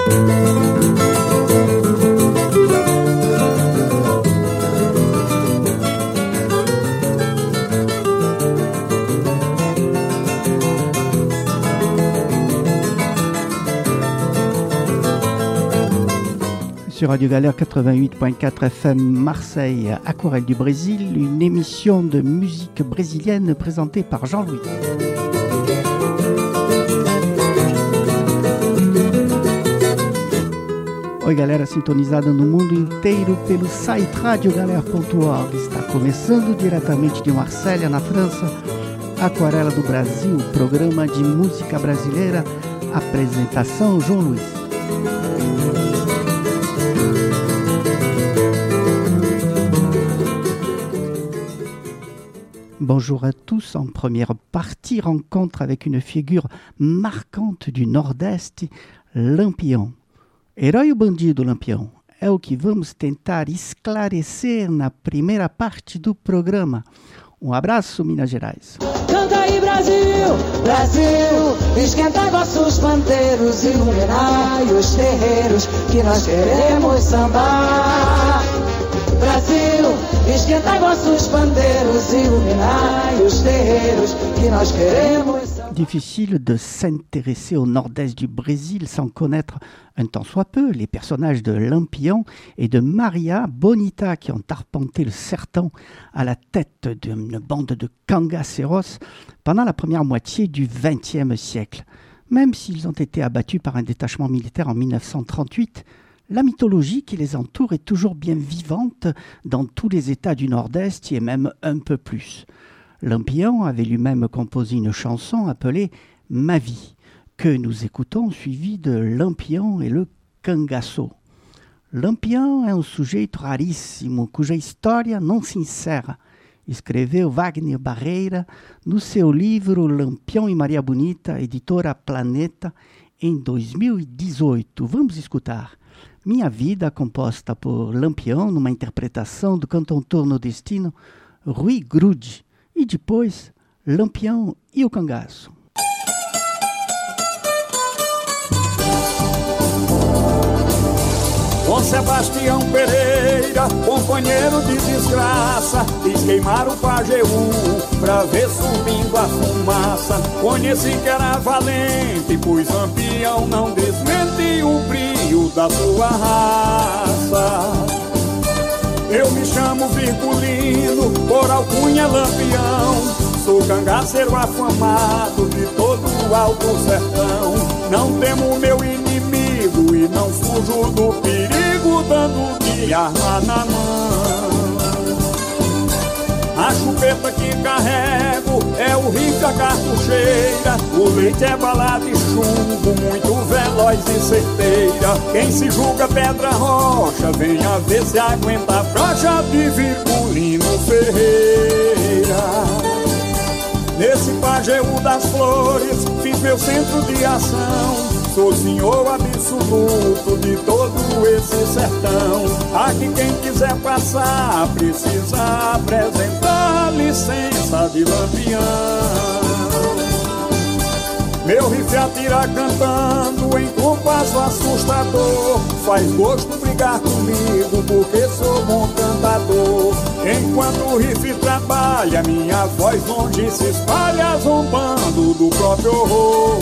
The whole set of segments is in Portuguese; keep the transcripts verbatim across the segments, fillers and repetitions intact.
Sur Radio Galère quatre-vingt-huit point quatre F M Marseille, Aquarelle du Brésil, une émission de musique brésilienne présentée par Jean-Louis. Oi galera sintonizada no mundo inteiro pelo site radio galera ponto org. Está começando diretamente de Marselha, na França, Aquarela do Brasil, programa de música brasileira, apresentação João Luiz. Bonjour à tous. En première partie, rencontre avec une figure marquante du Nordeste, Lampião. Herói ou bandido, Lampião? É o que vamos tentar esclarecer na primeira parte do programa. Um abraço, Minas Gerais. Canta aí, Brasil, Brasil, esquenta vossos pandeiros, iluminai os terreiros, que nós queremos sambar. Brasil, esquentai vossos pandeiros, iluminai os terreiros, que nós queremos. Difficile de s'intéresser au nord-est du Brésil sans connaître un tant soit peu les personnages de Lampião et de Maria Bonita qui ont arpenté le sertão à la tête d'une bande de cangaceiros pendant la première moitié du vingtième siècle. Même s'ils ont été abattus par un détachement militaire en mille neuf cent trente-huit, la mythologie qui les entoure est toujours bien vivante dans tous les États du Nord-Est et même un peu plus. Lampião avait lui-même composé une chanson appelée « Ma vie » que nous écoutons suivie de Lampião et le cangaço. Lampião é um sujeito raríssimo cuja história não se encerra, escreveu Wagner Barreira no seu livro Lampião e Maria Bonita, editora Planeta, em dois mil e dezoito. Vamos escutar Minha Vida, composta por Lampião, numa interpretação do cantautor nordestino Rui Grude, e depois Lampião e o Cangaço. Com Sebastião Pereira, companheiro de desgraça, quis queimar o Pajeú pra ver subindo a fumaça. Conheci que era valente, pois Lampião não desmente o brilho da sua raça. Eu me chamo Virgulino, por alcunha Lampião, sou cangaceiro afamado de todo o alto sertão. Não temo meu inimigo e não fujo do perigo, dando de arma na mão. A chupeta que carrego é o rica cartucheira, o leite é bala de chumbo, muito veloz e certeira. Quem se julga pedra rocha, venha ver se aguenta a brocha de Virgulino Ferreira. Nesse Pajeú das Flores, fiz meu centro de ação, sou senhor absoluto de todo esse sertão. Aqui quem quiser passar precisa apresentar licença de Lampião. Meu rifle atira cantando em compasso assustador, faz gosto brigar comigo porque sou bom cantador. Enquanto o rifle trabalha, minha voz longe se espalha, zombando do próprio horror.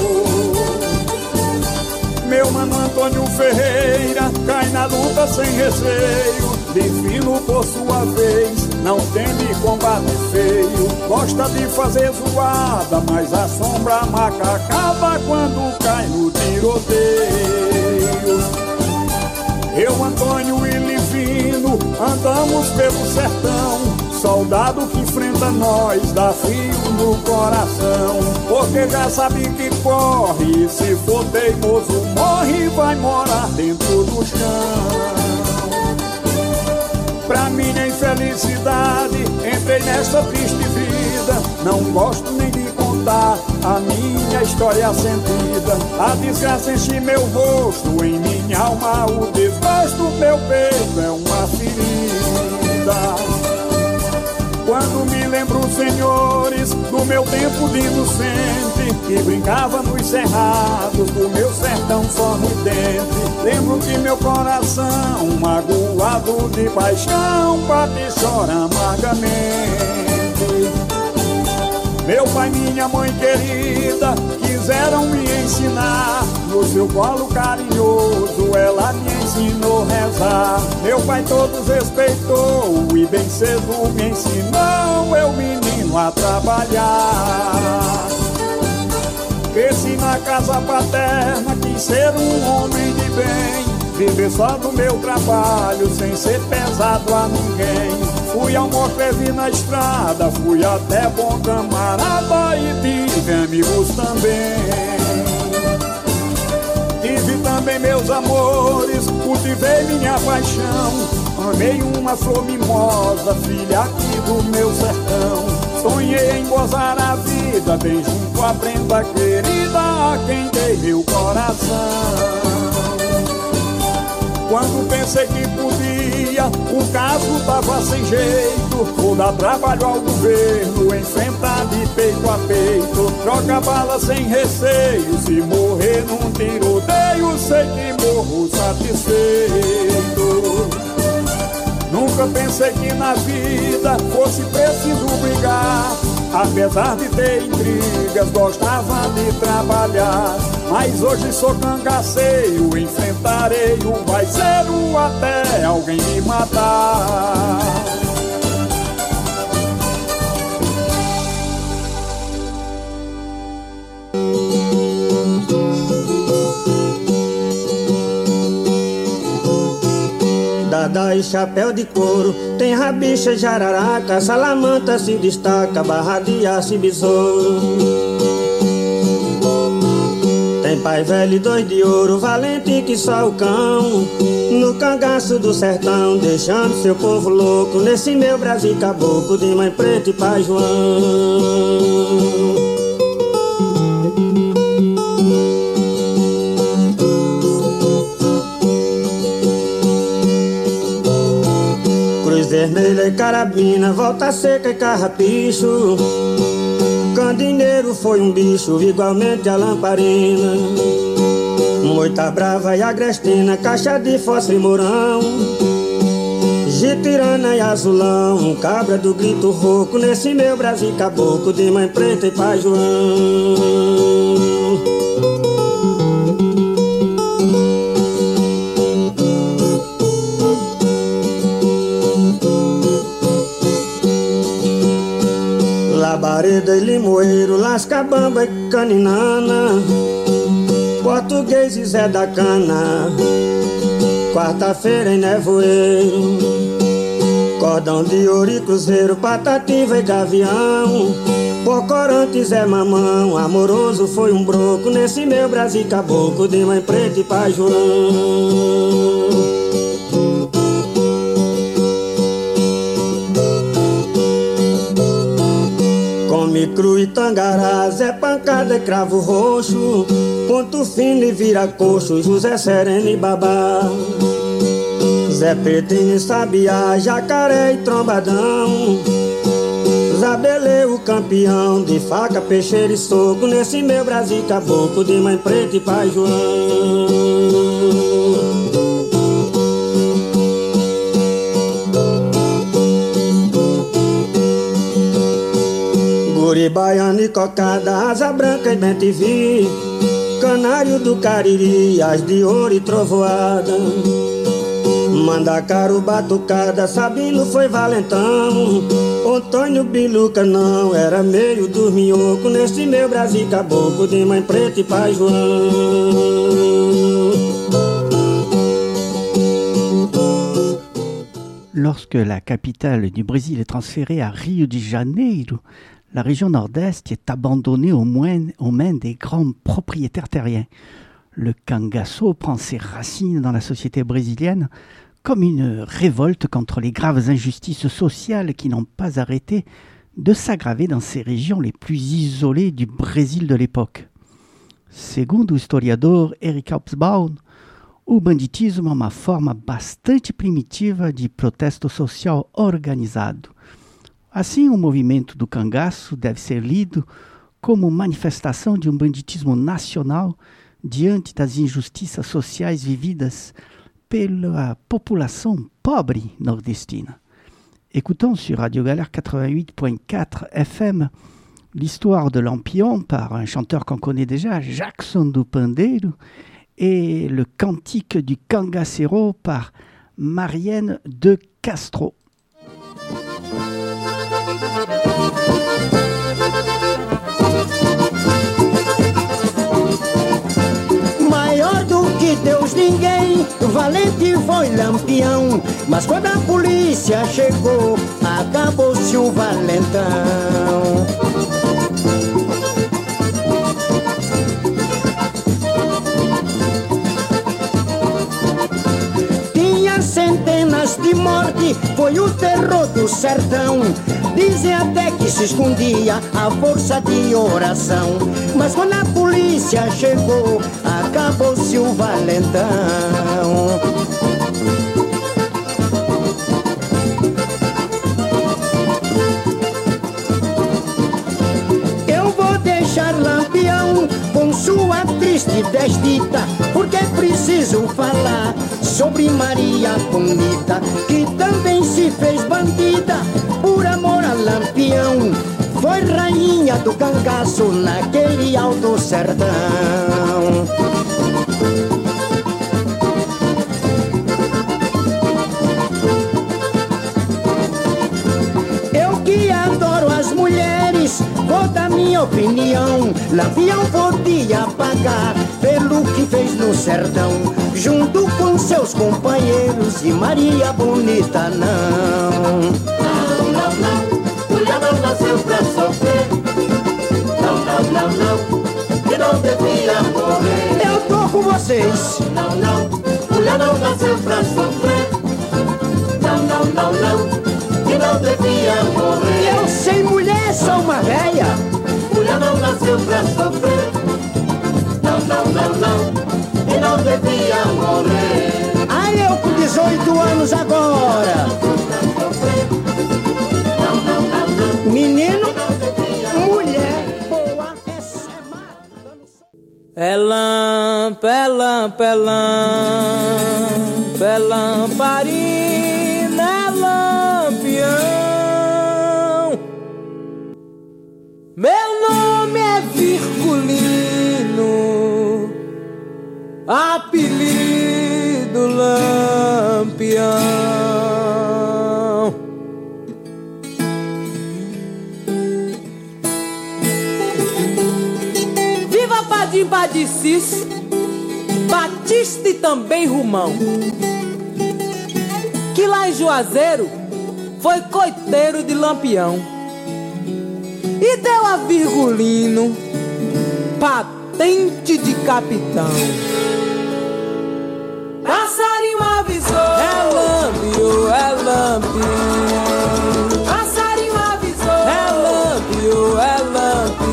Meu mano Antônio Ferreira cai na luta sem receio, Divino por sua vez não teme combate feio. Gosta de fazer zoada, mas a sombra maca acaba quando cai no tiroteio. Eu, Antônio e Livino, andamos pelo sertão, soldado que enfrenta nós dá frio no coração, porque já sabe que corre, se for teimoso morre, vai morar dentro do chão. Pra minha infelicidade, entrei nessa triste vida, não gosto nem de contar a minha história sentida. A desgraça enche meu rosto, em minha alma o desgosto, meu peito é uma ferida. Quando me lembro, senhores, do meu tempo de inocente, que brincava nos cerrados do meu sertão sorridente. meu coração, magoado de paixão, bate e chora amargamente. Meu pai, minha mãe querida, quiseram me ensinar. No seu colo carinhoso, ela me ensinou a rezar. Meu pai todos respeitou e bem cedo me ensinou, eu menino, a trabalhar. Cresci na casa paterna, quis ser um homem de bem, viver só do meu trabalho, sem ser pesado a ninguém. Fui ao Morfeve na estrada, fui até Bom Camarada e tive amigos também. Tive também meus amores, cultivei minha paixão. Amei uma flor mimosa, filha aqui do meu sertão. Sonhei em gozar a vida, bem junto à prenda querida, a quem dei meu coração. Quando pensei que podia, o caso tava sem jeito. Vou dar trabalho ao governo, enfrentar de peito a peito. Troca bala sem receio, se morrer num tiroteio, sei que morro satisfeito. Nunca pensei que na vida fosse preciso brigar. Apesar de ter intrigas, gostava de trabalhar. Mas hoje sou cangaceiro, enfrentarei o baiceiro até alguém me matar. Dada e chapéu de couro, tem rabicha, jararaca, salamanta se destaca, barra de aço e besouro. Tem pai velho e dois de ouro, valente que só o cão, no cangaço do sertão, deixando seu povo louco, nesse meu Brasil caboclo, de mãe preta e pai João. Vermelha e carabina, volta seca e carrapicho. Candineiro foi um bicho, igualmente a lamparina. Moita brava e agrestina, caixa de fósforo e mourão. Gitirana e azulão, cabra do grito rouco, nesse meu Brasil caboclo, de mãe preta e pai João. Labareda e limoeiro, lascabamba e caninana, português e Zé da Cana, quarta-feira em nevoeiro, cordão de ouro e cruzeiro, patativa e gavião, Pocorante Zé Mamão, amoroso foi um broco, nesse meu Brasil caboclo, de mãe preta e pai João. Come cru e tangará, Zé pancada e cravo roxo, ponto fino e vira coxo, José sereno e babá, Zé pretinho e sabiá, jacaré e trombadão, Zabeleu campeão, de faca, peixeira e soco, nesse meu Brasil caboclo, de mãe preta e pai João. Guri, baiano e cocada, asa branca e bem te vi, canário do Cariri, as de ouro e trovoada, Mandacaru, batucada, Sabino foi valentão, Antônio Biluca não, era meio dos minhoco, nesse meu Brasil caboclo, de mãe preta e pai João. Lorsque la capitale du Brésil est transférée à Rio de Janeiro, la région nord-est est abandonnée aux mains, aux mains des grands propriétaires terriens. Le cangaço prend ses racines dans la société brésilienne comme une révolte contre les graves injustices sociales qui n'ont pas arrêté de s'aggraver dans ces régions les plus isolées du Brésil de l'époque. Segundo o historiador Eric Hobsbawm, o banditismo é uma forma bastante primitiva de protesto social organizado. Assim, o movimento do cangaço deve ser lido como manifestação de um banditismo nacional diante das injustiças sociais vividas pela população pobre nordestina. Écoutons sur Radio Galère quatre-vingt-huit point quatre F M l'histoire de Lampion par un chanteur qu'on connaît déjà, Jackson do Pandeiro, et le cantique du Cangaceiro par Marienne de Castro. Maior do que Deus ninguém, valente foi Lampião. Mas quando a polícia chegou, acabou-se o valentão. Tinha centenas de mortes, foi o terror do sertão. Dizem até que se escondia a força de oração. Mas quando a polícia chegou, acabou-se o valentão. Eu vou deixar Lampião com sua triste desdita, porque é preciso falar sobre Maria Bonita, que também se fez bandida por amor a Lampião. Foi rainha do cangaço naquele alto sertão. Eu que adoro as mulheres, vou dar minha opinião. Lampião podia pagar pelo que fez no sertão, junto com seus companheiros, e Maria Bonita não. Não, não, não. Mulher não nasceu pra sofrer. Não, não, não, não. Que não devia morrer. Eu tô com vocês. Não, não. Mulher não nasceu pra sofrer. Não, não, não, não. Que não devia morrer. Eu sem mulher sou uma véia. Mulher não nasceu pra sofrer. Não, não, não, não. Que não devia morrer. Ai, eu com dezoito anos agora. Menino, mulher, boa, essa é mata. É lampa, é lampa, é lampa, é lamparina, é lampião. Meu nome é Virgulino, apelido Lampião. Padim Badicis, Batista e também Rumão, que lá em Juazeiro foi coiteiro de Lampião e deu a Virgulino patente de capitão. Passarinho avisou, é Lampio, é Lampio. Passarinho avisou, é Lampio, é Lampio.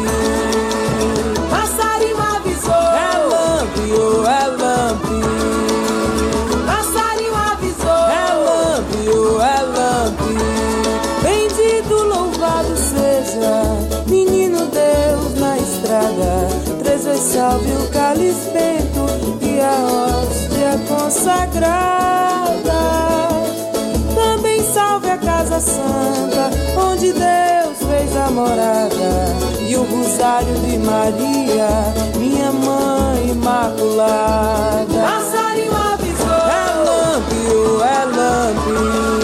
Menino Deus na estrada, três vezes salve o calispento e a hóstia consagrada. Também salve a casa santa, onde Deus fez a morada, e o rosário de Maria, minha mãe imaculada. Passarinho avisou, é Lampio, é Lampio.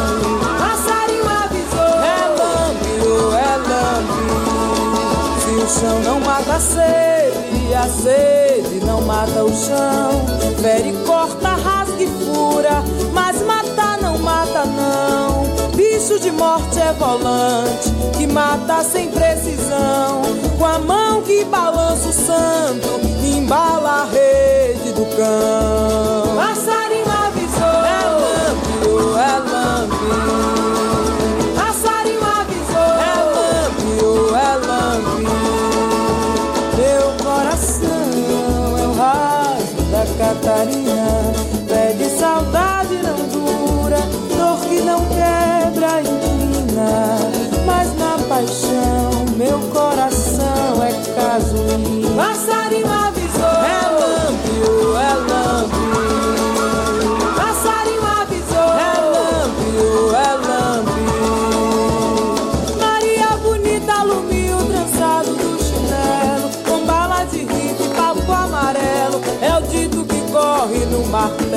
O chão não mata a sede, e a sede não mata o chão. Fere, corta, rasga e fura, mas matar não mata não. Bicho de morte é volante, que mata sem precisão. Com a mão que balança o santo, embala a rede do cão. Passarinho avisou, é Lampio, é Lampio. Catarina, pede saudade não dura, dor que não quebra inclina, mas na paixão meu coração é casuína. Passarinho avisou, é Lampio, é Lampio. martelo.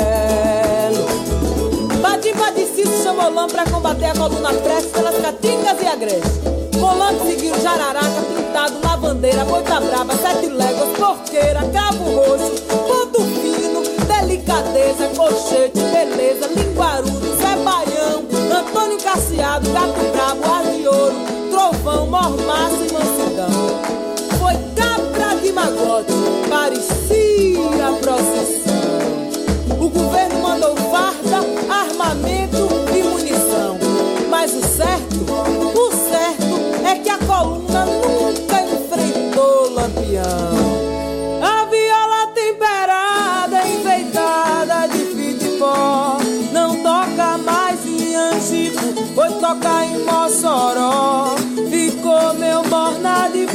Badim Padicido chamou Lã pra combater a coluna preste pelas caatingas e agreste. Com Lã seguiu Jararaca, pintado, lavandeira, moita braba, sete léguas, porqueira, cabo roxo, ponto fino, delicadeza, cochete, beleza, linguarudo, Zé Baião, Antônio Casseado, gato brabo, ar de ouro, trovão, mormaço e mansidão. Foi cabra de magote, parecia a procissão. O governo mandou farda, armamento e munição. Mas o certo, o certo é que a coluna nunca enfrentou Lampião. A viola temperada, enfeitada de fita e pó, não toca mais em Angico, foi tocar em Mossoró. Ficou meu morna de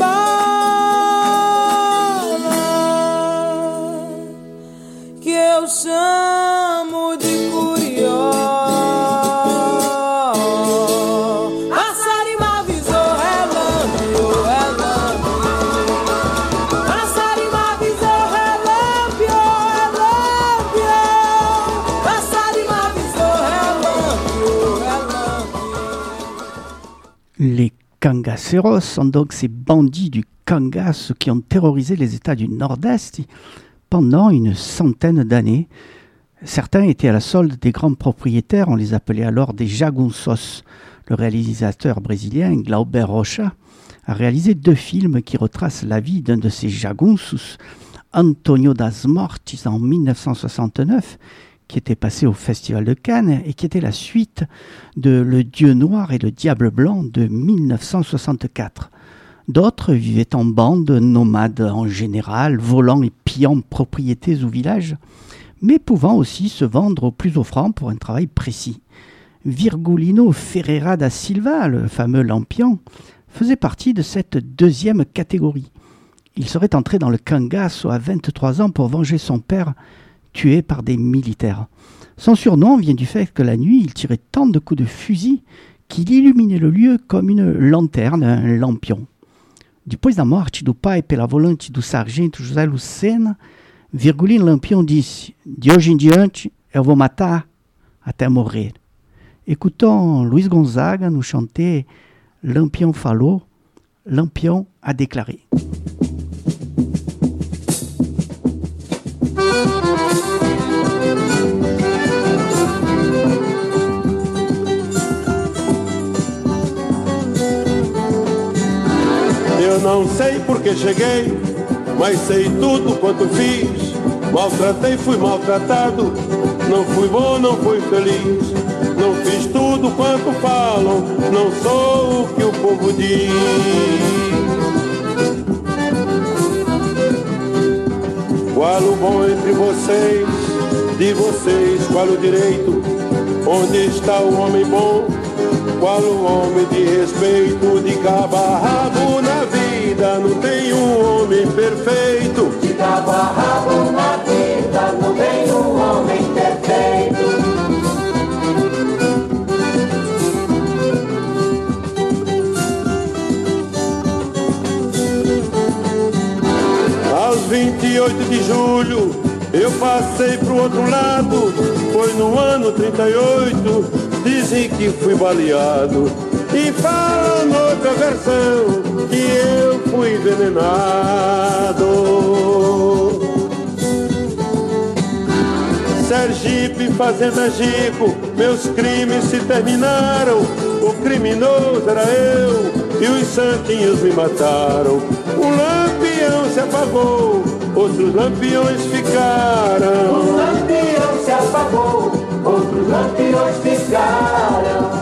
bala, que eu chamo de curió. A Sarima avisou, relâmpio, relâmpio. A Sarima avisou, relâmpio, relâmpio. A Sarima avisou, relâmpio, relâmpio. Les Cangaceiros sont donc ces bandits du Cangas qui ont terrorisé les États du Nord-Est pendant une centaine d'années. Certains étaient à la solde des grands propriétaires, on les appelait alors des jagunços. Le réalisateur brésilien Glauber Rocha a réalisé deux films qui retracent la vie d'un de ces jagunços, Antonio das Mortes en dix-neuf cent soixante-neuf, qui était passé au Festival de Cannes et qui était la suite de Le Dieu Noir et le Diable Blanc de dix-neuf cent soixante-quatre. D'autres vivaient en bande, nomades en général, volant et pillant propriétés ou villages, mais pouvant aussi se vendre au plus offrant pour un travail précis. Virgulino Ferreira da Silva, le fameux Lampion, faisait partie de cette deuxième catégorie. Il serait entré dans le Cangaço à vingt-trois ans pour venger son père, tué par des militaires. Son surnom vient du fait que la nuit, il tirait tant de coups de fusil qu'il illuminait le lieu comme une lanterne, un lampion. Depois da morte do pai pela volante do sargento José Lucena, Virgulino Lampião disse: de hoje em diante, eu vou matar até morrer. Écoutons Luiz Gonzaga nous chanter Lampião falou, Lampião a déclaré. Eu não sei porque cheguei, mas sei tudo quanto fiz. Maltratei, fui maltratado, não fui bom, não fui feliz. Não fiz tudo quanto falam, não sou o que o povo diz. Qual o bom entre vocês, de vocês, qual o direito? Onde está o homem bom? Qual o homem de respeito? De cabo a rabo na vida não tem um homem perfeito. De cabo a rabo na vida não tem um homem perfeito. Aos vinte e oito de julho eu passei pro outro lado. Foi no ano trinta e oito, dizem que fui baleado. E falam noutra versão que eu fui envenenado. Sergipe, Fazenda Gico, meus crimes se terminaram. O criminoso era eu e os santinhos me mataram. Um lampião se apagou, outros lampiões ficaram. Um lampião se apagou, outros lampiões ficaram.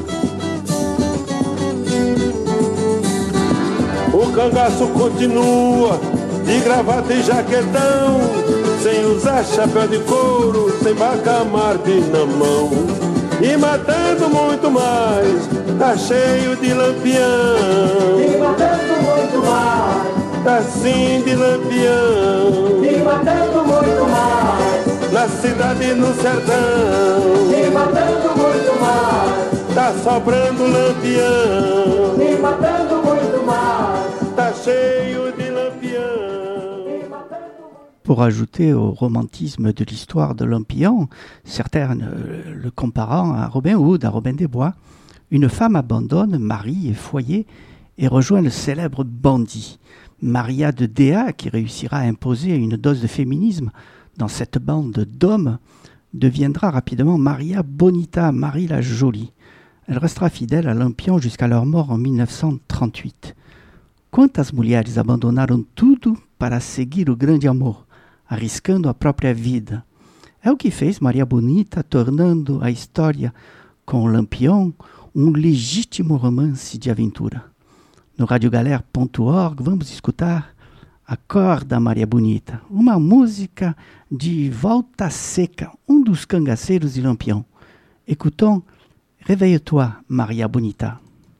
O cangaço continua, de gravata e jaquetão, sem usar chapéu de couro, sem bacamarte na mão. E matando muito mais, tá cheio de lampião. E matando muito mais, tá sim de lampião. e matando muito mais, Na cidade e no sertão, e matando muito mais, tá sobrando lampião. e matando muito mais, Tá cheio de lampião. e matando muito mais. pour ajouter au romantisme de l'histoire de Lampion, certains euh, le comparant à Robin Hood, à Robin des Bois. Une femme abandonne mari et foyer et rejoint le célèbre bandit. Maria de Déa, qui réussira à imposer une dose de féminisme dans cette bande d'hommes, deviendra rapidement Maria Bonita, Marie la Jolie. Elle restera fidèle à Lampion jusqu'à leur mort en mille neuf cent trente-huit. Quantas mulheres abandonaram tudo para seguir o grande amor, arriscando a própria vida? É o que fez Maria Bonita, tornando a história com Lampion um legítimo romance de aventura. No radiogalera ponto org vamos escutar Acorda Maria Bonita, uma música de Volta Seca, um dos cangaceiros de Lampion. Écoutons Réveille-toi, Maria Bonita.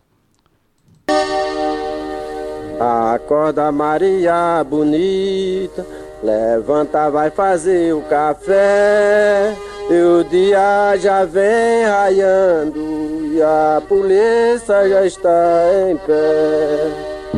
Acorda Maria Bonita, levanta, vai fazer o café. E o dia já vem raiando e a polícia já está em pé.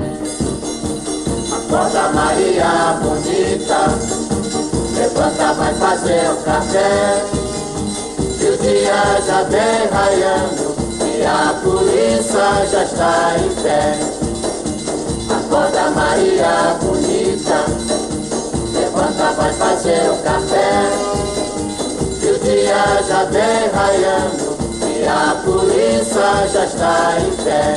Acorda Maria Bonita, levanta, vai fazer o café. E o dia já vem raiando e a polícia já está em pé. Acorda Maria Bonita, levanta, vai fazer o café. E o dia já vem raiando e a polícia já está em pé.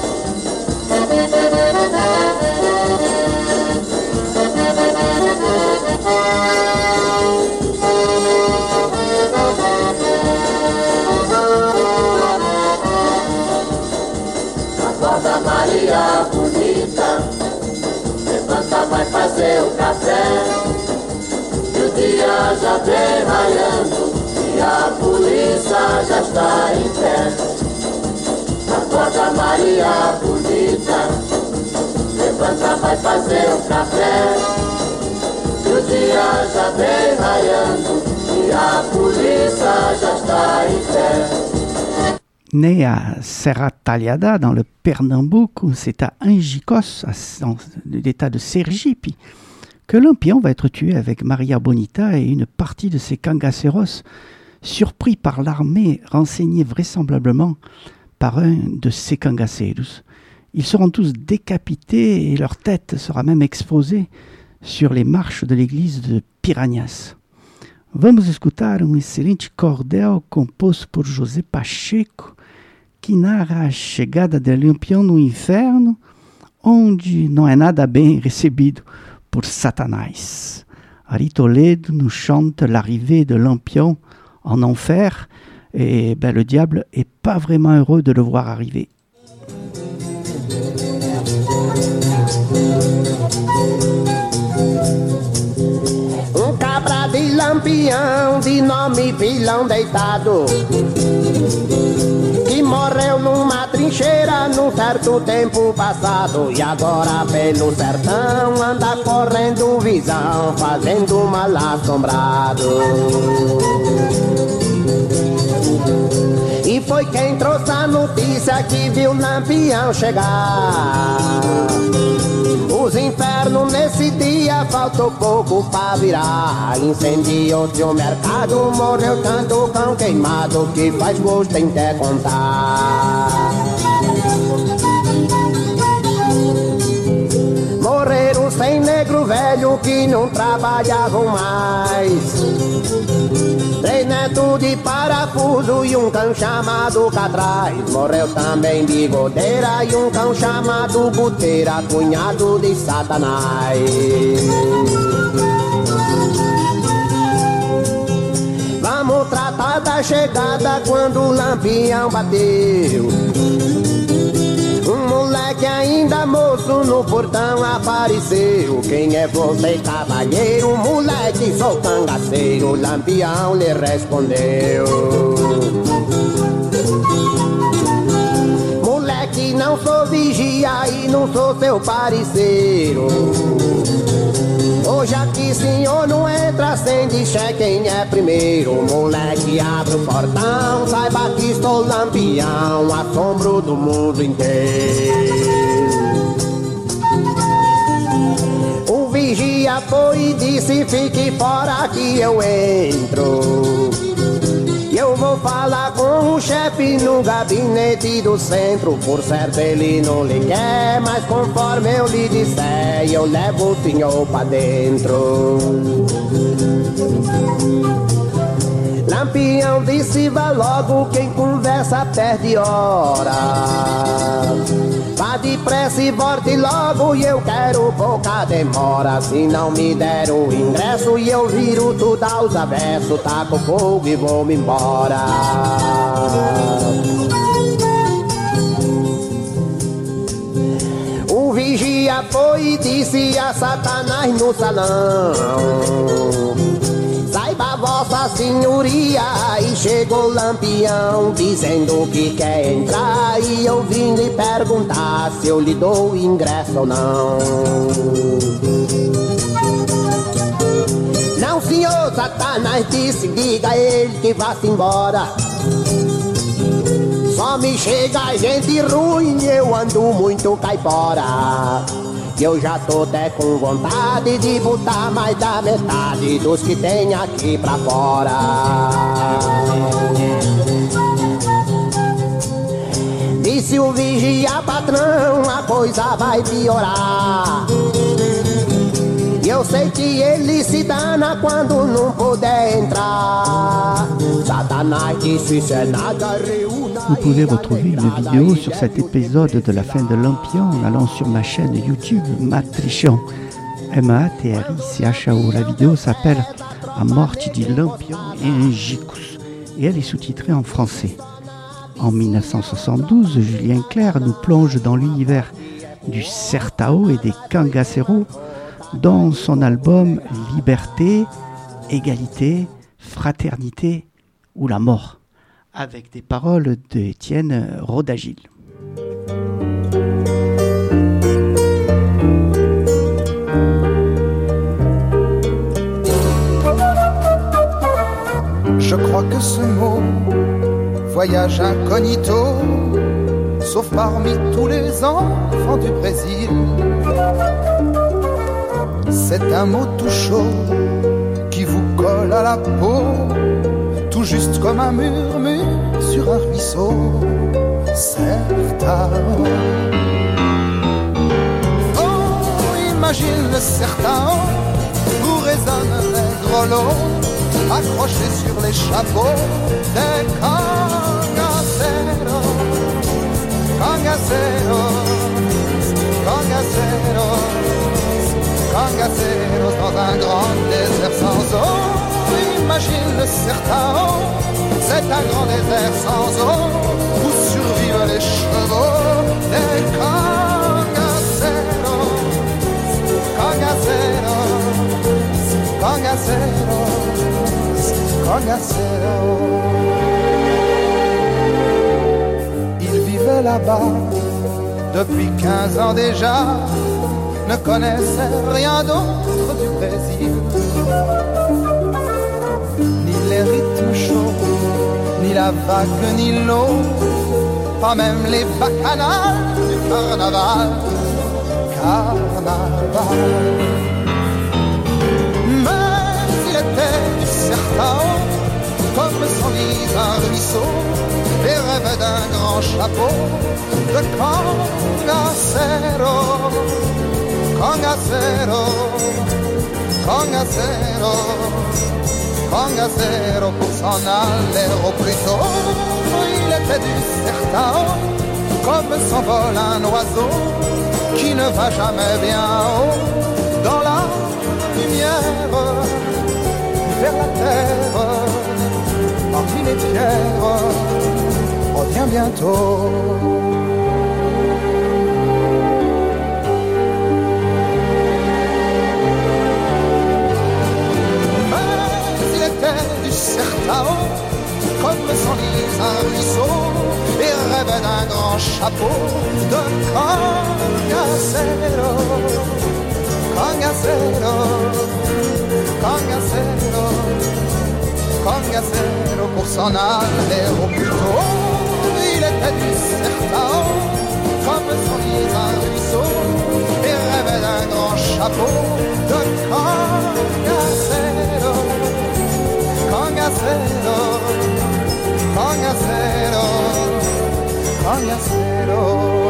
Acorda Maria Bonita, levanta, vai fazer o café. E o dia já vem raiando e a polícia já está em pé. Acorda Maria Bonita, levanta, vai fazer o café. E o dia já vem raiando e a polícia já está em pé. Né à Serra Talhada, dans le Pernambuco, c'est à Angicos, dans l'état de Sergipe, que Lampion va être tué avec Maria Bonita et une partie de ses cangaceiros, surpris par l'armée renseignée vraisemblablement par un de ses cangaceiros. Ils seront tous décapités et leur tête sera même exposée sur les marches de l'église de Piranhas. Vamos escutar um excelente cordel composto por José Pacheco, que narra a chegada de Lampion no inferno, onde não é nada bem recebido por Satanás. Ari Toledo nous chante l'arrivée de Lampion en enfer, et ben, le diable est pas vraiment heureux de le voir arriver. Um cabra de Lampião, de nome Pilão Deitado, que morreu numa trincheira num certo tempo passado, e agora pelo sertão anda correndo visão, fazendo mal assombrado. E foi quem trouxe a notícia que viu Lampião chegar. Os infernos nesse dia faltou pouco pra virar. Incendiou-se o mercado, morreu tanto cão queimado que faz gosto em até contar. Morreram sem negro velho que não trabalhavam mais. Três netos de parafuso e um cão chamado Catraz. Morreu também bigodeira e um cão chamado Buteira, cunhado de Satanás. Vamos tratar da chegada quando o Lampião bateu. Um moleque ainda moço no portão apareceu. Quem é você, cavalheiro? Moleque, sou cangaceiro. Lampião lhe respondeu. Moleque, não sou vigia e não sou seu parceiro. Hoje aqui senhor não entra sem dizer quem é primeiro. Moleque, abre o portão, saiba que estou Lampião, assombro do mundo inteiro. O vigia foi e disse: fique fora que eu entro. Eu vou falar com o chefe no gabinete do centro. Por certo ele não lhe quer, mas conforme eu lhe disser, eu levo o senhor pra dentro. Lampião disse: vá logo, quem conversa perde hora. Vá depressa e volte logo, e eu quero pouca demora. Se não me der o ingresso e eu viro tudo aos avessos, taco fogo e vou-me embora. O vigia foi e disse a Satanás no salão: saiba vossa senhoria. E chegou o Lampião dizendo que quer entrar, e eu vim lhe perguntar se eu lhe dou ingresso ou não. Não, senhor, Satanás disse: diga a ele que vá-se embora. Só me chega gente ruim, eu ando muito caipora. Eu já tô até com vontade de botar mais da metade dos que tem aqui pra fora. Disse o vigia patrão: a coisa vai piorar. E eu sei que ele se dana quando não puder entrar. Satanás disse: c'est nada, reúna. Vous pouvez retrouver une vidéo sur cet épisode de la fin de Lampion en allant sur ma chaîne YouTube Matrichon, M A T R I C H A O. La vidéo s'appelle A morte di Lampion e Angicus et elle est sous-titrée en français. En mille neuf cent soixante-douze, Julien Clerc nous plonge dans l'univers du Sertao et des Cangaceros dans son album Liberté, Égalité, Fraternité ou la mort, avec des paroles d'Étienne Rodagil. Je crois que ce mot, voyage incognito, sauf parmi tous les enfants du Brésil, c'est un mot tout chaud qui vous colle à la peau, tout juste comme un murmure sur un ruisseau. Sertao. Oh, imagine le Sertao où résonnent les grelots accrochés sur les chapeaux des cangaceros, cangaceros, cangaceros, cangaceros dans un grand désert sans eau. Imagine le Sertao, c'est un grand désert sans eau où survivent les chevaux des cangaceros, cangaceros, cangaceros, cangaceros. Ils vivaient là-bas depuis quinze ans déjà, ne connaissaient rien d'autre du Brésil. Ni les rythmes chauds, ni la vague, ni l'eau, pas même les bacchanales du carnaval, carnaval. Mais il était du Sertao, comme s'enlise un ruisseau, et rêvait d'un grand chapeau de cangacero, cangacero, cangacero. Cangacero pour s'en aller au plus tôt. Il était du Sertao, comme s'envole un oiseau qui ne va jamais bien haut. Dans la lumière, vers la terre, parmi les pierres, revient bientôt. Du Sertao, comme s'enlise un ruisseau, et rêvait d'un grand chapeau de cangacero, cangacero, cangacero, cangacero pour s'en aller au plus tôt. Il était du Sertao, comme s'enlise un ruisseau, et rêvait d'un grand chapeau de Cangacero, Cangacero, Cangacero, Cangacero.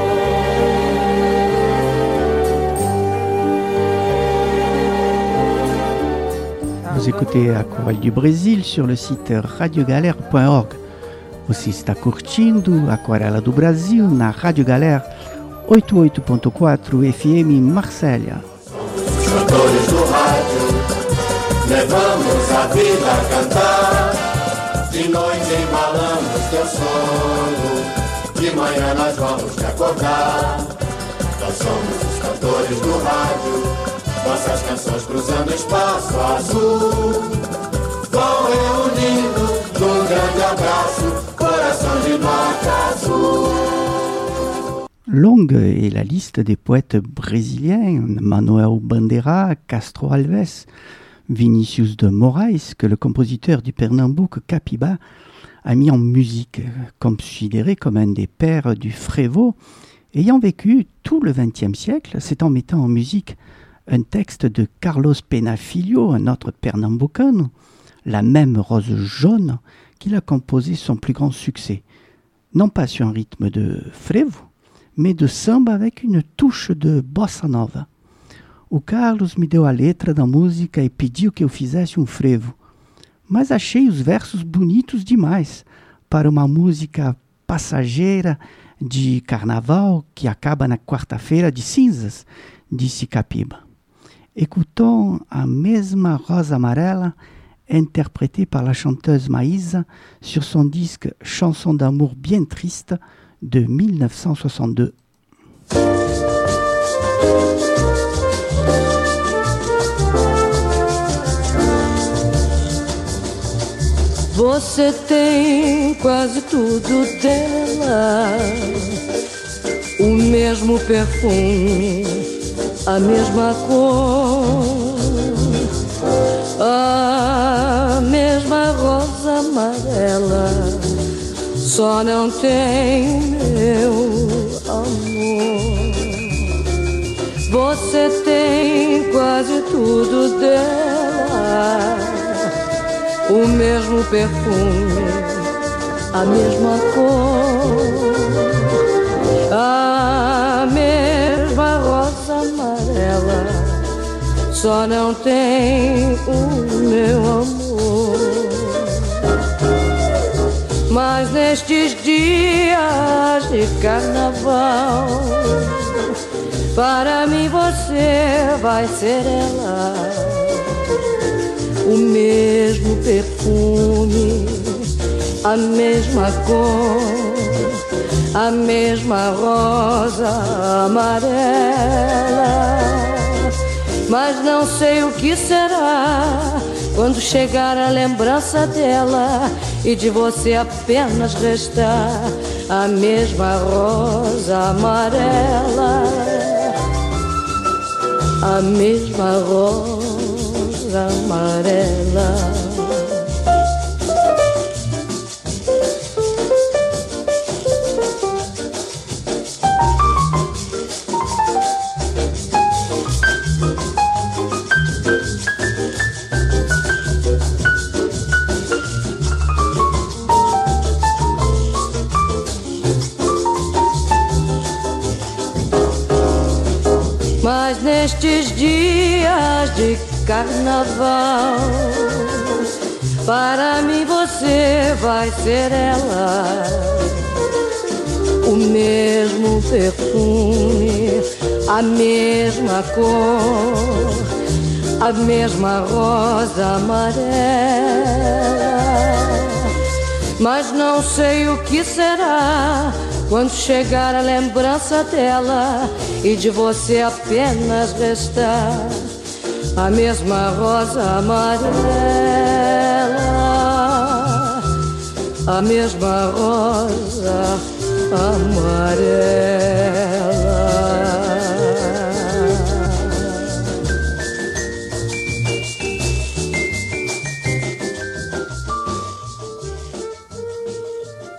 Vous écoutez a Chorale du Brésil sur le site radio galera ponto org. Você está curtindo a Aquarela do Brasil na Rádio Galera oitenta e oito ponto quatro F M Marsella. Os cantores do rádio, levamos a vida a cantar. De noite embalamos teu sono, de manhã nós vamos te acordar. Nós somos os cantores do rádio, nossas canções cruzando o espaço azul, vão reunindo num grande abraço, coração de nota azul. Longue est la liste des poètes brésiliens, Manuel Bandeira, Castro Alves, Vinicius de Moraes, que le compositeur du Pernambouc Capiba a mis en musique, considéré comme un des pères du frevo, ayant vécu tout le vingtième siècle, c'est en mettant en musique un texte de Carlos Pena Filho, un autre pernambucano, La même rose jaune, qu'il a composé son plus grand succès, non pas sur un rythme de frevo, mais de samba avec une touche de bossa nova. O Carlos me deu a letra da música e pediu que eu fizesse um frevo, mas achei os versos bonitos demais para uma música passageira de carnaval que acaba na quarta-feira de cinzas, disse Capiba. Écoutons a mesma Rosa Amarela, interprétée par la chanteuse Maïsa sur son disque Chanson d'amour bien triste de mille neuf cent soixante-deux. Você tem quase tudo dela, o mesmo perfume, a mesma cor, a mesma rosa amarela, só não tem o meu amor. Você tem quase tudo dela, o mesmo perfume, a mesma cor, a mesma rosa amarela, só não tem o meu amor. Mas nestes dias de carnaval, para mim você vai ser ela, o mesmo perfume, a mesma cor, a mesma rosa amarela. Mas não sei o que será quando chegar a lembrança dela e de você apenas restar a mesma rosa amarela, a mesma rosa amarela. Mas nestes dias de carnaval, para mim você vai ser ela, o mesmo perfume, a mesma cor, a mesma rosa amarela. Mas não sei o que será quando chegar a lembrança dela e de você apenas restar a mesma rosa amarela, a mesma rosa amarela.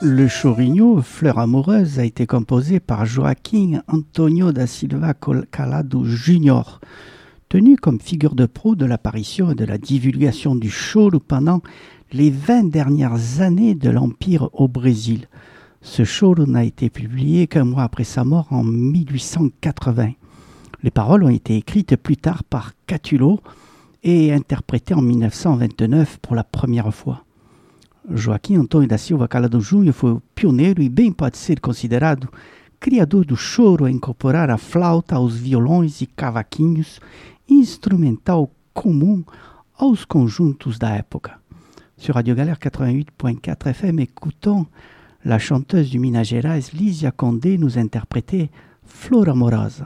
Le chorinho, Fleur amoureuse, a été composé par Joaquim Antonio da Silva Calado junior, tenu comme figure de proue de l'apparition et de la divulgation du choro pendant les vingt dernières années de l'Empire au Brésil. Ce choro n'a été publié qu'un mois après sa mort en mille huit cent quatre-vingts. Les paroles ont été écrites plus tard par Catulo et interprétées en mille neuf cent vingt-neuf pour la première fois. Joaquim Antônio da Silva Calado júnior foi o pioneiro e bem pode ser considerado criador do choro a incorporar a flauta aos violões e cavaquinhos, instrumental comum aos conjuntos da época. Sur Radio Galère quatre-vingt-huit point quatre F M, écoutons la chanteuse du Minas Gerais, Lísia Condé, nous interpréter Flor Amorosa.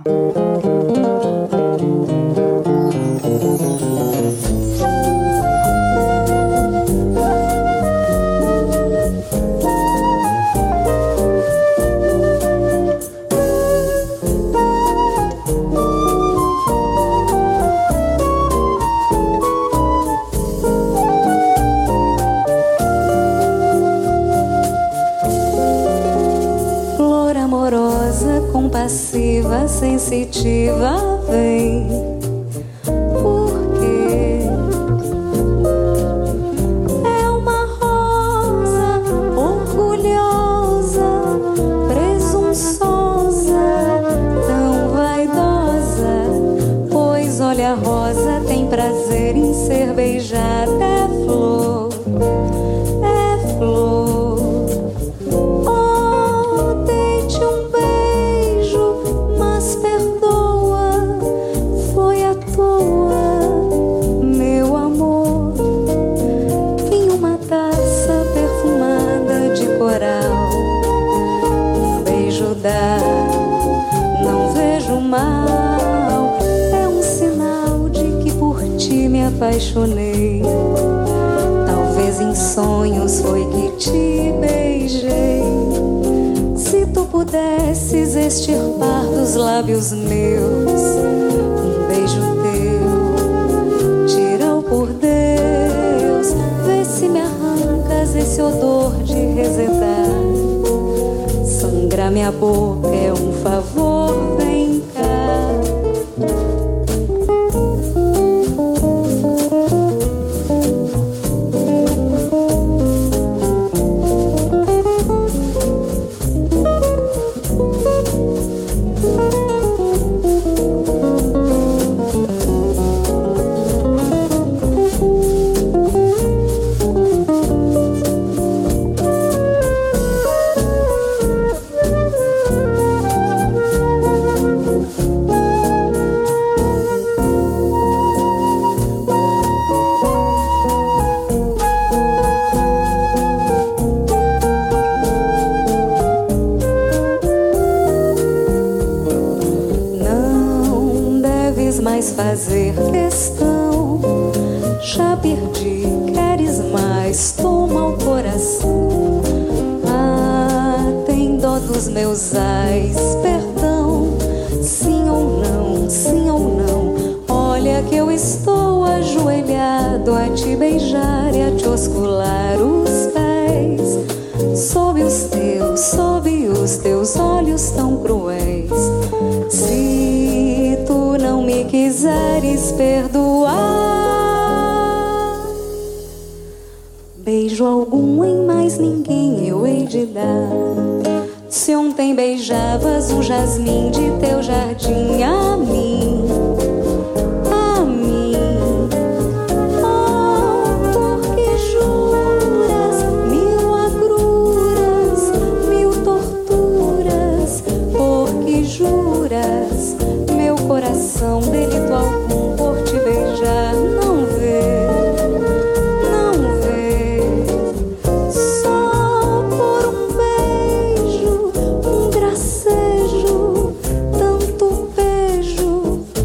Compassiva, sensitiva, vem. Porque é uma rosa orgulhosa, presunçosa, tão vaidosa. Pois olha, a rosa tem prazer em ser beijada. É flor, é flor. Não vejo mal, é um sinal de que por ti me apaixonei. Talvez em sonhos foi que te beijei. Se tu pudesses extirpar dos lábios meus um beijo teu, tira-o por Deus, vê se me arrancas esse odor de resetar. Sangrar minha boca é um favor, vem cá. Fazer questão, já perdi, queres mais, toma o coração. Ah, tem dó dos meus ais, perdão, sim ou não, sim ou não. Olha que eu estou ajoelhado a te beijar e a te oscular os pés. Sob os teus, sob os teus olhos tão cruéis. Se tu não me quiseres perdoar, beijo algum em mais ninguém eu hei de dar. Se ontem beijavas um jasmim de teu jardim a mim, a mim, oh, porque juras mil agruras, mil torturas, porque juras meu coração delito algum por te beijar não vê, não vê. Só por um beijo, um gracejo, tanto beijo,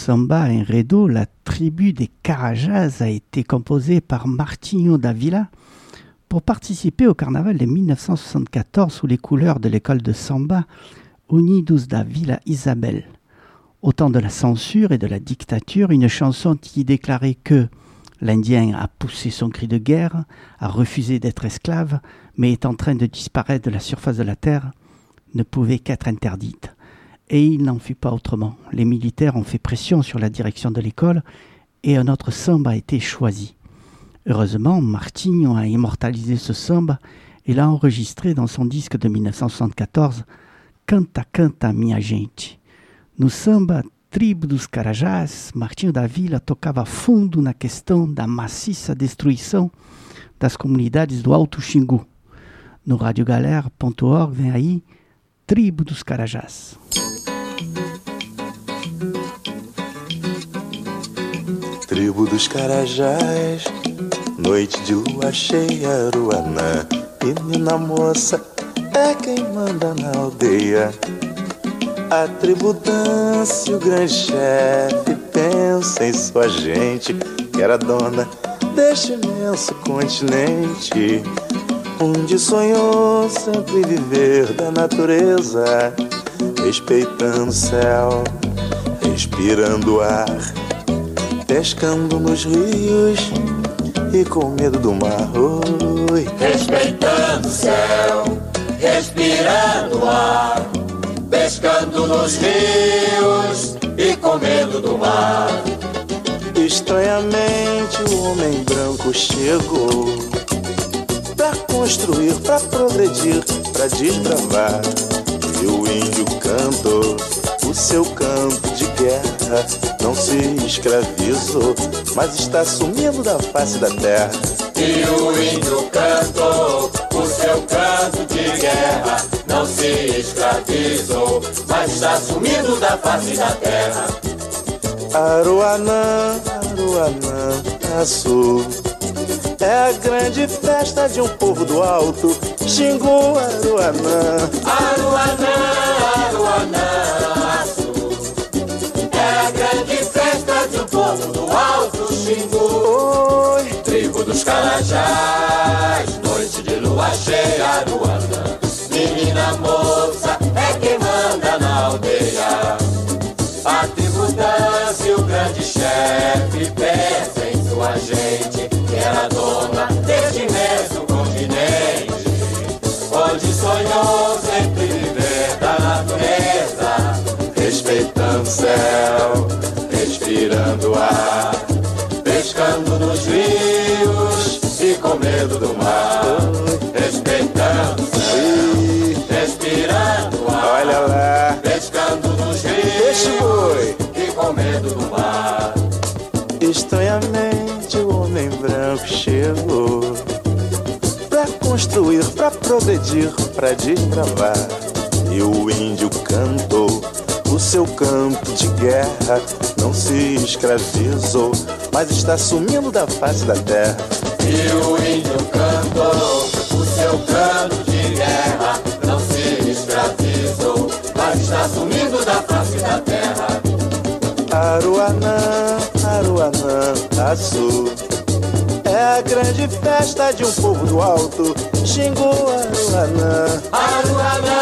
samba enredo, la tribu des Carajás a été composée par Martinho da Vila pour participer au carnaval de mille neuf cent soixante-quatorze sous les couleurs de l'école de samba Unidos da Vila Isabel. Au temps de la censure et de la dictature, une chanson qui déclarait que l'Indien a poussé son cri de guerre, a refusé d'être esclave, mais est en train de disparaître de la surface de la terre, ne pouvait qu'être interdite. Et il n'en fut pas autrement. Les militaires ont fait pression sur la direction de l'école et un autre samba a été choisi. Heureusement, Martinho a immortalisé ce samba et l'a enregistré dans son disque de mille neuf cent soixante-quatorze, Canta, Canta, Minha Gente. No samba Tribo dos Carajás, Martinho da Vila tocava fundo na questão da maciça destruição das comunidades do Alto Xingu. No radiogalera ponto org vem aí Tribo dos Carajás. Tribo dos Carajás, noite de lua cheia, Aruanã, menina moça é quem manda na aldeia. A tribo dança e o grande chefe pensa em sua gente, que era dona deste imenso continente, onde sonhou sempre viver da natureza, respeitando o céu, respirando o ar, pescando nos rios e com medo do mar. Oi. Respeitando o céu, respirando o ar, pescando nos rios e com medo do mar. Estranhamente o homem branco chegou pra construir, pra progredir, pra desbravar. E o índio cantou o seu canto de guerra, não se escravizou, mas está sumindo da face da terra. E o índio cantou o seu canto de guerra, não se escravizou, mas está sumindo da face da terra. Aruanã, Aruanã, Açu, é a grande festa de um povo do alto Xingu, Aruanã. Aruanã, Aruanã, Açu, é a grande festa de um povo do alto Xingu. Oi. Tribo dos Carajás, noite de lua cheia, Aruanã, menina moça é quem manda na aldeia. A tribo dança e o grande chefe pensa em sua gente, que era dona deste imenso continente, onde sonhou sempre viver da natureza, respeitando o céu, respirando o ar, pescando nos rios e com medo do mar. Respeitando o céu, respirando o ar, olha lá, pescando nos rios e com medo do mar. Estranhamente o homem branco chegou pra construir, pra progredir, pra desbravar. E o índio cantou o seu canto de guerra, não se escravizou, mas está sumindo da face da terra. E o índio cantou o seu canto de guerra, não se escravizou, mas está sumindo da face da terra. Aruanã, Aruanã, Açu, é a grande festa de um povo do alto Xingu, Aruanã. Aruanã,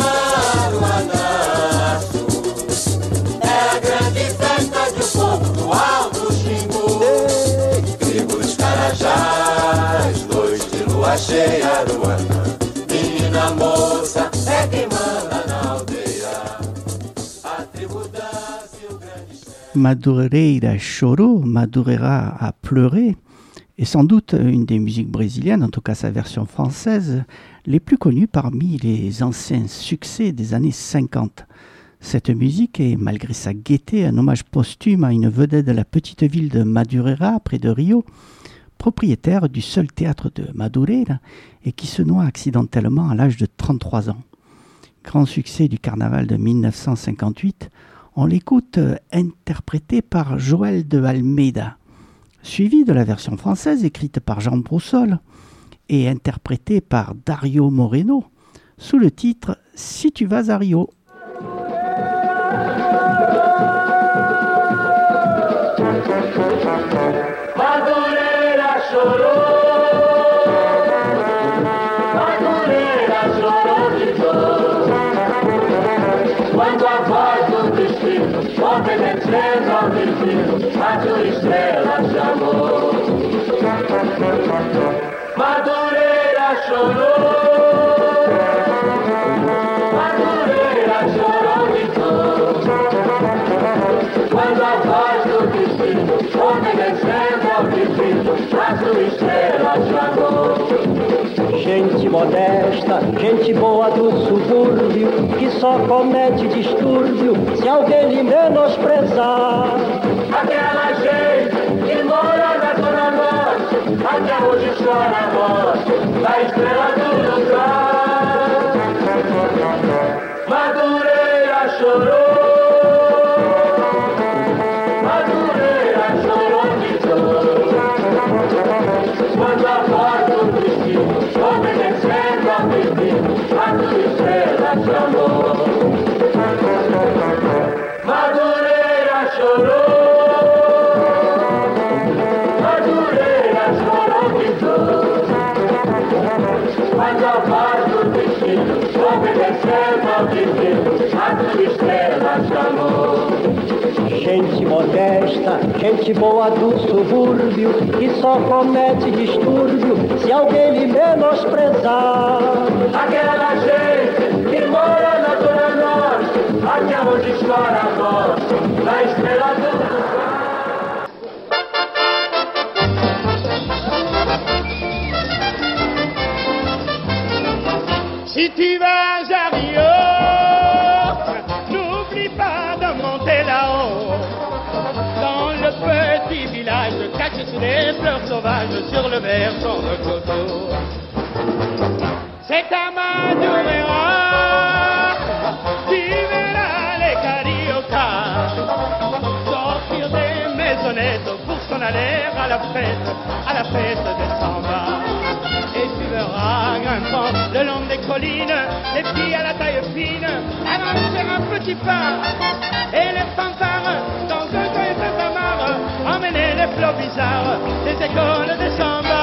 Aruanã, Açu, é a grande festa de um povo do alto Xingu. Ei. Tribo dos Carajás, noite de lua cheia, Aruanã, menina moça é quem manda na aldeia. A tribo dança e o grande chefe. Madureira chorou, Madureira a pleuré, est sans doute une des musiques brésiliennes, en tout cas sa version française, les plus connues parmi les anciens succès des années cinquante. Cette musique est, malgré sa gaieté, un hommage posthume à une vedette de la petite ville de Madureira, près de Rio, propriétaire du seul théâtre de Madureira et qui se noie accidentellement à l'âge de trente-trois ans. Grand succès du carnaval de mille neuf cent cinquante-huit, on l'écoute interprétée par Joël de Almeida, suivi de la version française écrite par Jean Broussol et interprétée par Dario Moreno sous le titre « Si tu vas à Rio ». vizinho, quatro estrelas de amor. Madureira chorou, Madureira chorou de dor, quando a voz do vizinho, obedecendo ao divino, quatro estrelas de amor. Gente modesta, gente boa do subúrbio, que só comete distúrbio se alguém lhe menosprezar. Aquela gente que mora na Zona Norte, até hoje chora a morte da estrela do lugar. Madureira chorou, Madureira chorou de dor, quando a voz do vizinho, obedecendo ao divino, quatro estrelas de amor. Madureira chorou, Madureira chorou de dor, quando a voz do destino, obedecendo ao divino, quatro estrelas de amor. Gente modesta, gente boa do subúrbio, que só comete distúrbio se alguém lhe menosprezar. Aquela gente que mora na Zona Norte, até onde chora a morte da estrela do lugar. Si tu vas à Rio, n'oublie pas de monter là-haut, dans le petit village caché sous les fleurs sauvages sur le versant de coteau. C'est à Madureira, tu verras les cariocas sortir des maisonnettes pour s'en aller à la fête, à la fête des samba. Et tu verras grimpant le long des collines, les filles à la taille fine avancer un petit pas, et les fanfares dans un coin de tamar emmener les flots bizarres des écoles de samba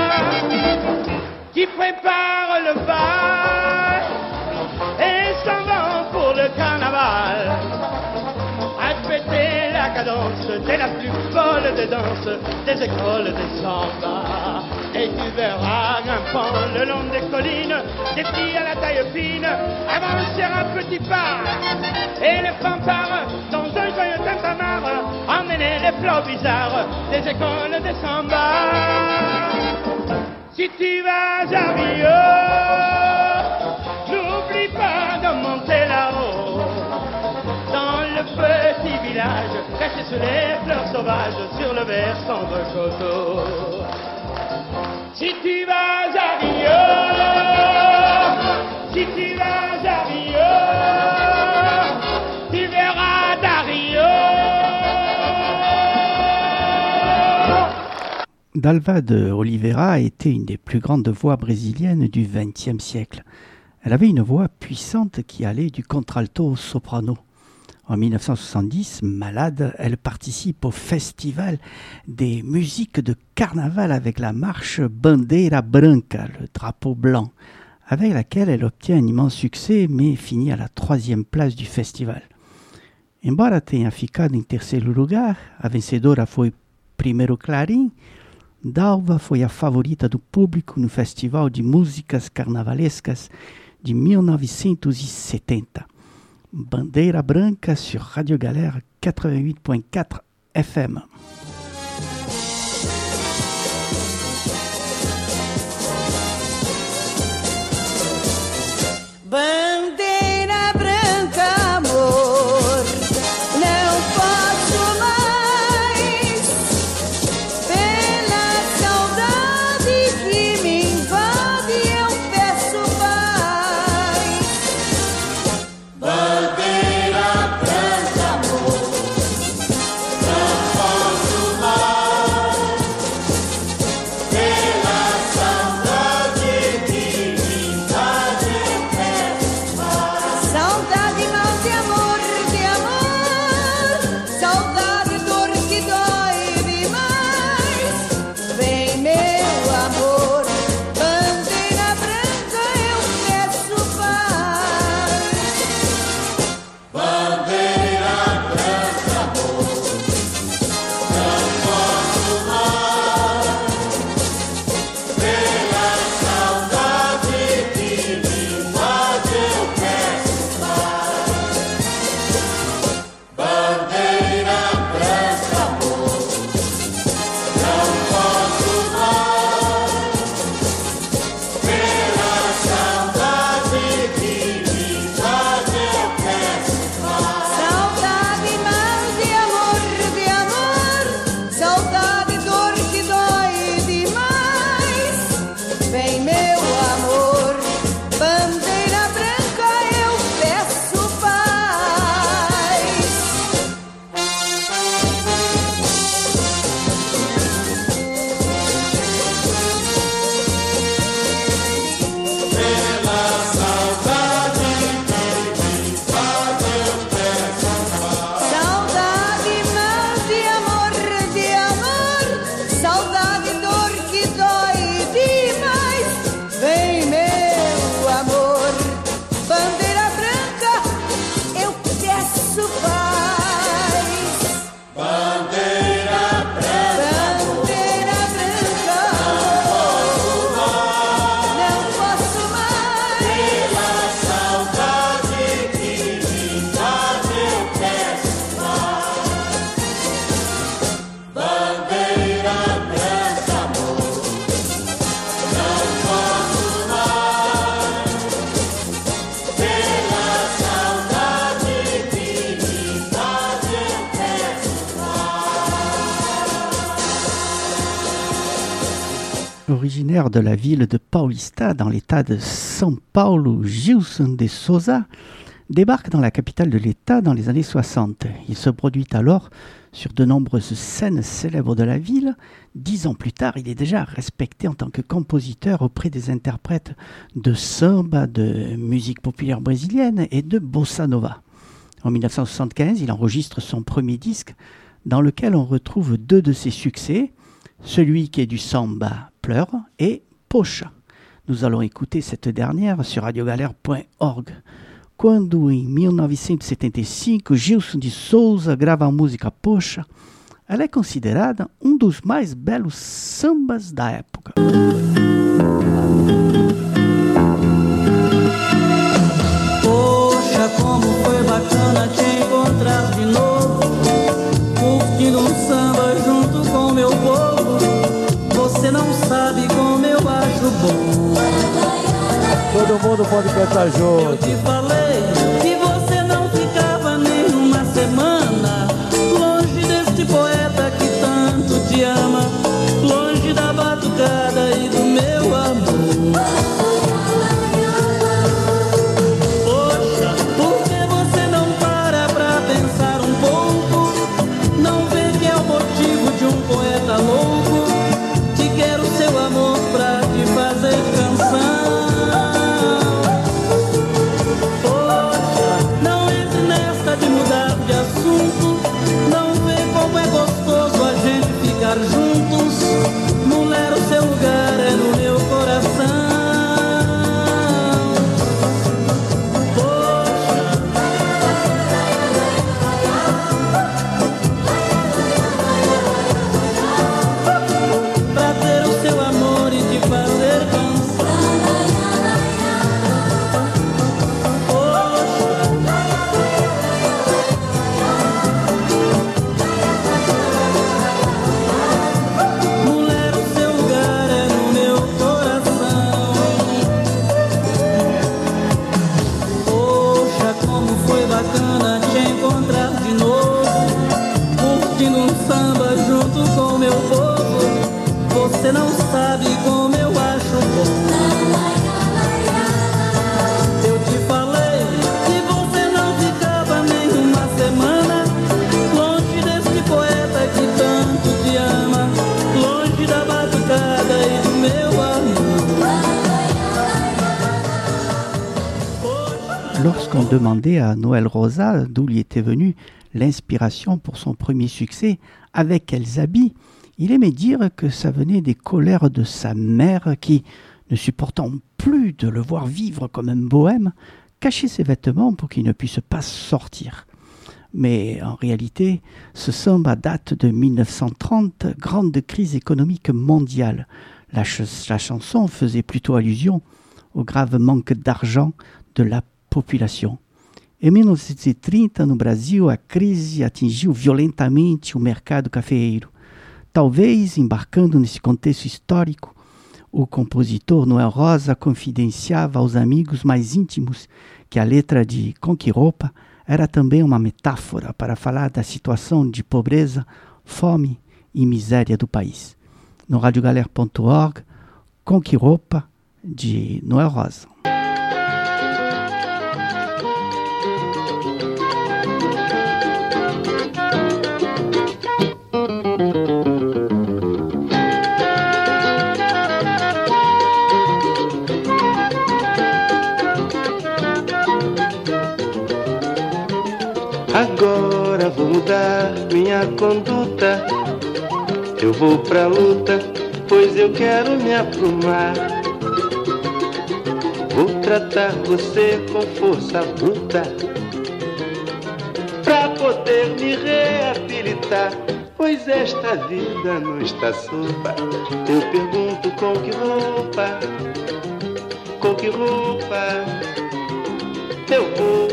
qui préparent le bal et s'en vont pour le carnaval. À fêter la cadence de la plus folle des danses des écoles de samba. Et tu verras grimpant le long des collines des filles à la taille fine avancer un petit pas, et les fanfares dans un joyeux tintamarre emmener les flots bizarres des écoles de samba. Si tu vas à Rio, n'oublie pas de monter là-haut, dans le petit village caché sous les fleurs sauvages sur le versant de coteau. Si tu vas à Rio, si tu vas à Rio, tu verras Dario. Dalva de Oliveira a été une des plus grandes voix brésiliennes du vingtième siècle. Elle avait une voix puissante qui allait du contralto au soprano. En mille neuf cent soixante-dix, malade, elle participe au festival des musiques de carnaval avec la marche Bandeira Branca, le drapeau blanc, avec laquelle elle obtient un immense succès mais finit à la troisième place du festival. Embora tenha ficado em terceiro lugar, a vencedora foi Primeiro Clarim. Dalva foi a favorita do público no Festival de Músicas Carnavalescas de mille neuf cent setenta. Bandeira Branca sur Radio Galère quatre-vingt-huit point quatre F M. Bandeira branca, amor, não posso mais, pela saudade que me invade, eu peço paz. Bandeira branca, amor, não posso vem meu amor, bandeira branca eu peço paz. Pela saudade que me faz eu peço paz. Saudade, mal de amor, de amor, saudade, dor que dói demais. Vem meu amor, bandeira branca, eu peço paz. Bandeira branca, Bandeira branca, não posso mais. pela saudade que me faz eu peço paz. Bandeira branca, amor, não posso mais. Pela saudade que me faz eu peço Originaire de la ville de Paulista, dans l'état de São Paulo, Gilson de Souza débarque dans la capitale de l'État dans les années soixante. Il se produit alors sur de nombreuses scènes célèbres de la ville. Dix ans plus tard, il est déjà respecté en tant que compositeur auprès des interprètes de samba, de musique populaire brésilienne et de bossa nova. En mille neuf cent soixante-quinze, il enregistre son premier disque dans lequel on retrouve deux de ses succès, celui qui est du samba, Pleure, et Poxa. Nous allons écouter cette dernière sur radio galère point org. Quando em mil novecentos e setenta e cinco Gilson de Souza grava a música Poxa, ela é considerada um dos mais belos sambas da época. Poxa, como foi bacana te encontrar de novo, curtindo um samba junto com meu povo. Você não sabe como eu acho bom. Todo mundo pode cantar junto. Eu te falei que você não ficava nem uma semana longe deste poeta que tanto te ama, longe da batucada e do meu amor. Poxa, por que você não para pra pensar um pouco? Não vê que é o motivo de um poeta louco? Te quero seu amor pra te fazer canção. Juntos, mulher, o seu lugar é no meu coração. Poxa, pra ter o seu amor e te fazer canção. Você não sabe como eu acho bom. Eu te falei que você não ficava nem uma semana longe desse poeta que tanto te ama, longe da batucada e do meu amor. Lorsqu'on demandait à Noël Rosa d'où lui était venue l'inspiration pour son premier succès, Avec quels habits, il aimait dire que ça venait des colères de sa mère qui, ne supportant plus de le voir vivre comme un bohème, cachait ses vêtements pour qu'il ne puisse pas sortir. Mais en réalité, ce samba date de mille neuf cent trente, grande crise économique mondiale. La, ch- la chanson faisait plutôt allusion au grave manque d'argent de la population. Em mil novecentos e trinta, no Brasil, a crise atingiu violentamente o mercado cafeeiro. Talvez, embarcando nesse contexto histórico, o compositor Noel Rosa confidenciava aos amigos mais íntimos que a letra de Conquiropa era também uma metáfora para falar da situação de pobreza, fome e miséria do país. No radio galère ponto org, Conquiropa, de Noel Rosa. Agora vou mudar minha conduta. Eu vou pra luta, pois eu quero me aprumar. Vou tratar você com força bruta, pra poder me reabilitar. Pois esta vida não está sopa. Eu pergunto com que roupa, com que roupa eu vou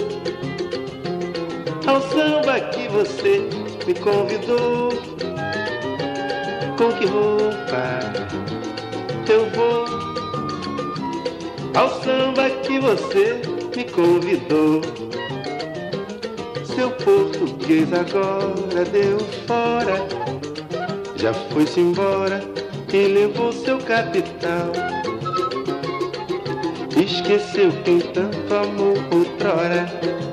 ao samba que você me convidou. Com que roupa eu vou ao samba que você me convidou? Seu português agora deu fora, já foi-se embora e levou seu capital. Esqueceu quem tanto amou outrora.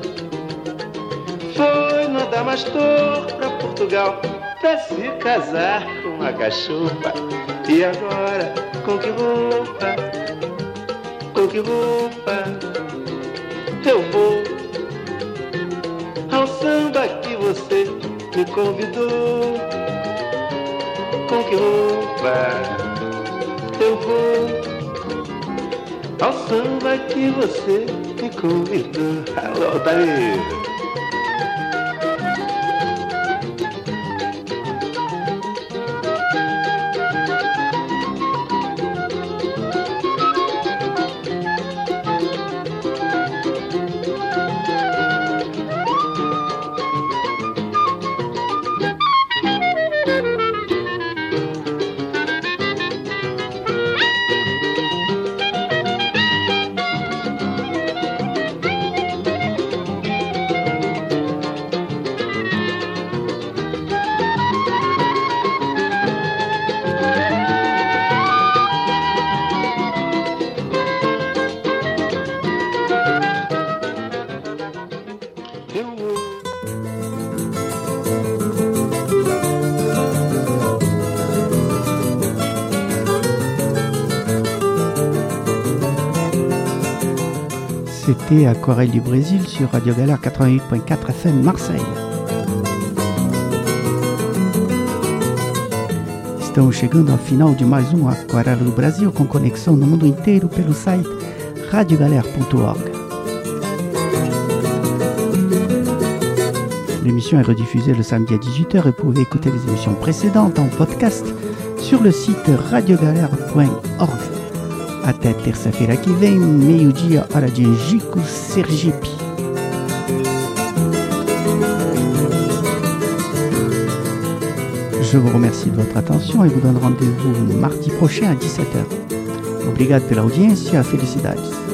Foi no Adamastor pra Portugal pra se casar com uma cachorra. E agora, com que roupa, com que roupa eu vou ao samba que você me convidou? Com que roupa eu vou ao samba que você me convidou? Alô, Altair! C'était Aquarelle du Brésil sur Radio Galère quatre-vingt-huit point quatre F M Marseille. Estamos chegando ao final de mais um Aquarela do Brasil com conexão no mundo inteiro pelo site radio galère ponto org. L'émission est rediffusée le samedi à dix-huit heures et vous pouvez écouter les émissions précédentes en podcast sur le site radio galère point org. Até terça-feira que vem, meio-dia, hora de Angico, Sergipe. Je vous remercie de votre attention et vous donne rendez-vous mardi prochain à dix-sept heures. Obrigado pela audiência, felicidades.